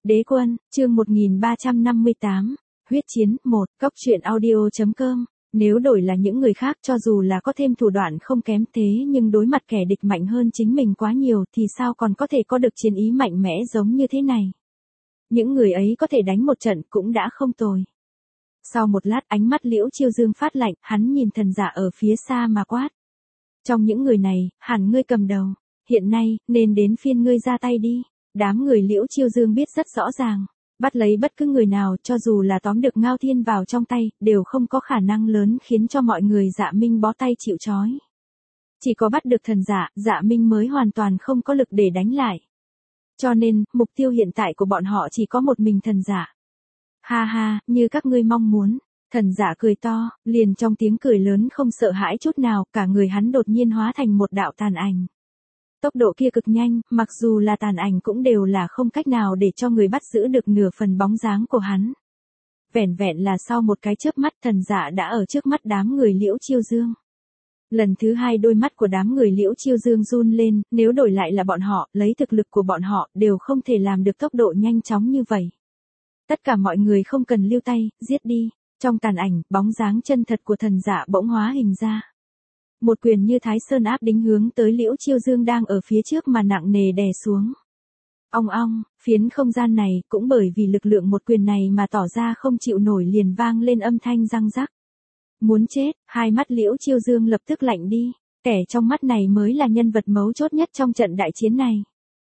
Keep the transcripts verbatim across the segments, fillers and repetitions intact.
Đế quân, chương một nghìn ba trăm năm mươi tám, huyết chiến, một, cốc truyện audio.com. Nếu đổi là những người khác cho dù là có thêm thủ đoạn không kém thế nhưng đối mặt kẻ địch mạnh hơn chính mình quá nhiều thì sao còn có thể có được chiến ý mạnh mẽ giống như thế này. Những người ấy có thể đánh một trận cũng đã không tồi. Sau một lát ánh mắt Liễu Chiêu Dương phát lạnh, hắn nhìn thần giả ở phía xa mà quát. Trong những người này, hẳn ngươi cầm đầu, hiện nay, nên đến phiên ngươi ra tay đi. Đám người Liễu Chiêu Dương biết rất rõ ràng, bắt lấy bất cứ người nào cho dù là tóm được Ngao Thiên vào trong tay, đều không có khả năng lớn khiến cho mọi người Dạ Minh bó tay chịu trói. Chỉ có bắt được thần giả, Dạ Minh mới hoàn toàn không có lực để đánh lại. Cho nên, mục tiêu hiện tại của bọn họ chỉ có một mình thần giả. Ha ha, như các ngươi mong muốn. Thần giả cười to, liền trong tiếng cười lớn không sợ hãi chút nào, cả người hắn đột nhiên hóa thành một đạo tàn ảnh. Tốc độ kia cực nhanh, mặc dù là tàn ảnh cũng đều là không cách nào để cho người bắt giữ được nửa phần bóng dáng của hắn. Vẻn vẹn là sau một cái chớp mắt thần giả đã ở trước mắt đám người Liễu Chiêu Dương. Lần thứ hai đôi mắt của đám người Liễu Chiêu Dương run lên, nếu đổi lại là bọn họ, lấy thực lực của bọn họ đều không thể làm được tốc độ nhanh chóng như vậy. Tất cả mọi người không cần lưu tay, giết đi. Trong tàn ảnh, bóng dáng chân thật của thần giả bỗng hóa hình ra. Một quyền như Thái Sơn áp đính hướng tới Liễu Chiêu Dương đang ở phía trước mà nặng nề đè xuống. Ong ong, phiến không gian này cũng bởi vì lực lượng một quyền này mà tỏ ra không chịu nổi liền vang lên âm thanh răng rắc. Muốn chết, hai mắt Liễu Chiêu Dương lập tức lạnh đi, kẻ trong mắt này mới là nhân vật mấu chốt nhất trong trận đại chiến này.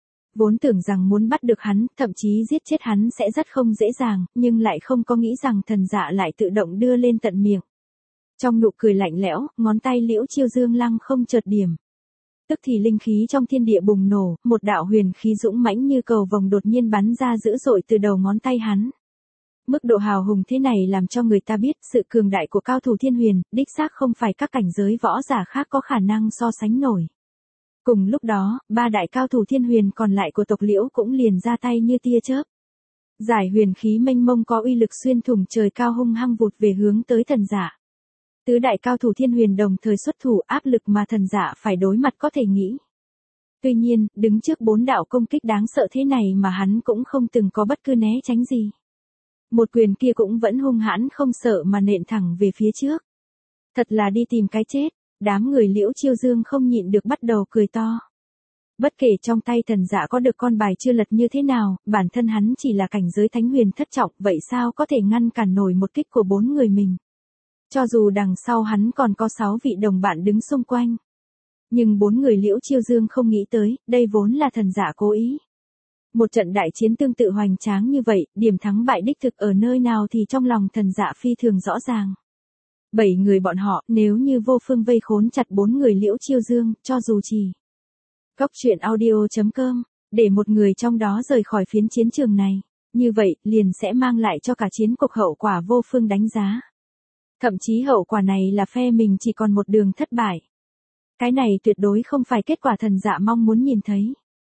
Vốn tưởng rằng muốn bắt được hắn, thậm chí giết chết hắn sẽ rất không dễ dàng, nhưng lại không có nghĩ rằng thần dạ lại tự động đưa lên tận miệng. Trong nụ cười lạnh lẽo, ngón tay Liễu Chiêu Dương lăng không chợt điểm. Tức thì linh khí trong thiên địa bùng nổ, một đạo huyền khí dũng mãnh như cầu vồng đột nhiên bắn ra dữ dội từ đầu ngón tay hắn. Mức độ hào hùng thế này làm cho người ta biết sự cường đại của cao thủ thiên huyền, đích xác không phải các cảnh giới võ giả khác có khả năng so sánh nổi. Cùng lúc đó, ba đại cao thủ thiên huyền còn lại của tộc Liễu cũng liền ra tay như tia chớp. Giải huyền khí mênh mông có uy lực xuyên thủng trời cao hung hăng vụt về hướng tới thần giả. Tứ đại cao thủ thiên huyền đồng thời xuất thủ, áp lực mà thần giả phải đối mặt có thể nghĩ. Tuy nhiên, đứng trước bốn đạo công kích đáng sợ thế này mà hắn cũng không từng có bất cứ né tránh gì. Một quyền kia cũng vẫn hung hãn không sợ mà nện thẳng về phía trước. Thật là đi tìm cái chết, đám người Liễu Chiêu Dương không nhịn được bắt đầu cười to. Bất kể trong tay thần giả có được con bài chưa lật như thế nào, bản thân hắn chỉ là cảnh giới thánh huyền thất trọng, vậy sao có thể ngăn cản nổi một kích của bốn người mình. Cho dù đằng sau hắn còn có sáu vị đồng bạn đứng xung quanh. Nhưng bốn người Liễu Chiêu Dương không nghĩ tới, đây vốn là thần giả cố ý. Một trận đại chiến tương tự hoành tráng như vậy, điểm thắng bại đích thực ở nơi nào thì trong lòng thần giả phi thường rõ ràng. Bảy người bọn họ, nếu như vô phương vây khốn chặt bốn người Liễu Chiêu Dương, cho dù chỉ cốc truyện audio.com, để một người trong đó rời khỏi phiến chiến trường này, như vậy, liền sẽ mang lại cho cả chiến cuộc hậu quả vô phương đánh giá. Thậm chí hậu quả này là phe mình chỉ còn một đường thất bại. Cái này tuyệt đối không phải kết quả thần dạ mong muốn nhìn thấy.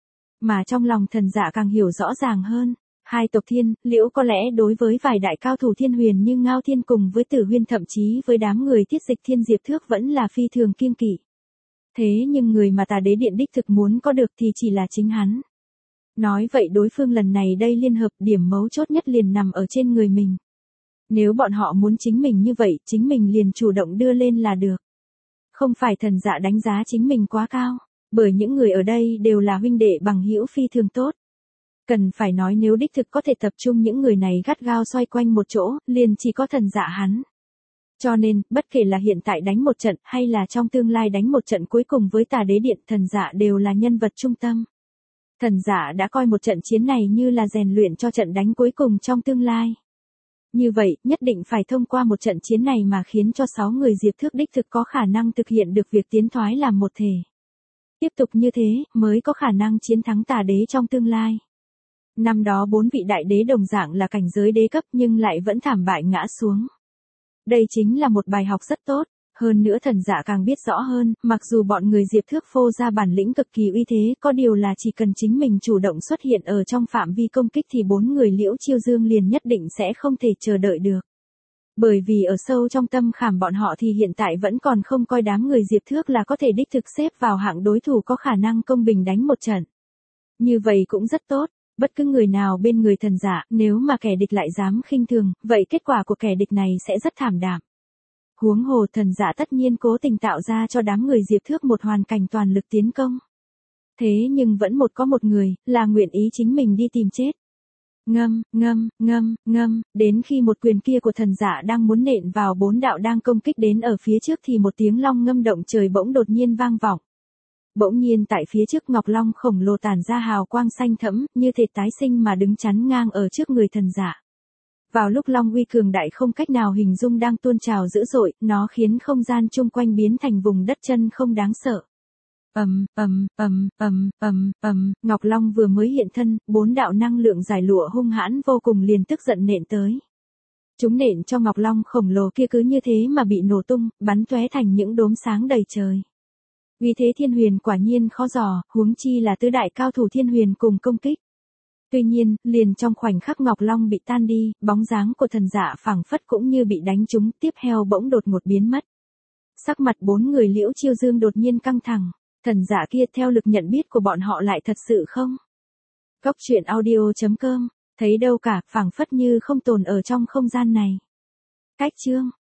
Mà trong lòng thần dạ càng hiểu rõ ràng hơn, hai tộc thiên, Liễu có lẽ đối với vài đại cao thủ thiên huyền như Ngao Thiên cùng với Tử Huyên thậm chí với đám người Tiết Dịch Thiên Diệp Thước vẫn là phi thường kiêng kỵ. Thế nhưng người mà Tà Đế Điện đích thực muốn có được thì chỉ là chính hắn. Nói vậy đối phương lần này đây liên hợp điểm mấu chốt nhất liền nằm ở trên người mình. Nếu bọn họ muốn chính mình như vậy, chính mình liền chủ động đưa lên là được. Không phải thần dạ đánh giá chính mình quá cao, bởi những người ở đây đều là huynh đệ bằng hữu phi thường tốt. Cần phải nói nếu đích thực có thể tập trung những người này gắt gao xoay quanh một chỗ, liền chỉ có thần dạ hắn. Cho nên, bất kể là hiện tại đánh một trận hay là trong tương lai đánh một trận cuối cùng với Tà Đế Điện, thần dạ đều là nhân vật trung tâm. Thần dạ đã coi một trận chiến này như là rèn luyện cho trận đánh cuối cùng trong tương lai. Như vậy, nhất định phải thông qua một trận chiến này mà khiến cho sáu người Diệp Thước đích thực có khả năng thực hiện được việc tiến thoái làm một thể. Tiếp tục như thế, mới có khả năng chiến thắng Tà Đế trong tương lai. Năm đó bốn vị đại đế đồng dạng là cảnh giới đế cấp nhưng lại vẫn thảm bại ngã xuống. Đây chính là một bài học rất tốt, hơn nữa thần giả càng biết rõ hơn, mặc dù bọn người Diệp Thước phô ra bản lĩnh cực kỳ uy thế, có điều là chỉ cần chính mình chủ động xuất hiện ở trong phạm vi công kích thì bốn người Liễu Chiêu Dương liền nhất định sẽ không thể chờ đợi được. Bởi vì ở sâu trong tâm khảm bọn họ thì hiện tại vẫn còn không coi đám người Diệp Thước là có thể đích thực xếp vào hạng đối thủ có khả năng công bình đánh một trận. Như vậy cũng rất tốt. Bất cứ người nào bên người thần giả, nếu mà kẻ địch lại dám khinh thường, vậy kết quả của kẻ địch này sẽ rất thảm đạm. Huống hồ thần giả tất nhiên cố tình tạo ra cho đám người Diệp Thước một hoàn cảnh toàn lực tiến công. Thế nhưng vẫn một có một người, là nguyện ý chính mình đi tìm chết. Ngâm, ngâm, ngâm, ngâm, đến khi một quyền kia của thần giả đang muốn nện vào bốn đạo đang công kích đến ở phía trước thì một tiếng long ngâm động trời bỗng đột nhiên vang vọng. Bỗng nhiên tại phía trước ngọc long khổng lồ tản ra hào quang xanh thẫm, như thể tái sinh mà đứng chắn ngang ở trước người thần giả. Vào lúc long uy cường đại không cách nào hình dung đang tuôn trào dữ dội, nó khiến không gian chung quanh biến thành vùng đất chân không đáng sợ. Ầm, ầm, ầm, ầm, ầm, ầm, Ngọc Long vừa mới hiện thân, bốn đạo năng lượng giải lụa hung hãn vô cùng liền tức giận nện tới. Chúng nện cho Ngọc Long khổng lồ kia cứ như thế mà bị nổ tung, bắn tóe thành những đốm sáng đầy trời. Uy thế thiên huyền quả nhiên khó dò, huống chi là tứ đại cao thủ thiên huyền cùng công kích. Tuy nhiên, liền trong khoảnh khắc Ngọc Long bị tan đi, bóng dáng của thần dạ phảng phất cũng như bị đánh trúng, tiếp theo bỗng đột ngột biến mất. Sắc mặt bốn người Liễu Chiêu Dương đột nhiên căng thẳng. Thần giả kia theo lực nhận biết của bọn họ lại thật sự không? Cốc truyện audio chấm com, thấy đâu cả, phảng phất như không tồn ở trong không gian này. Cách chương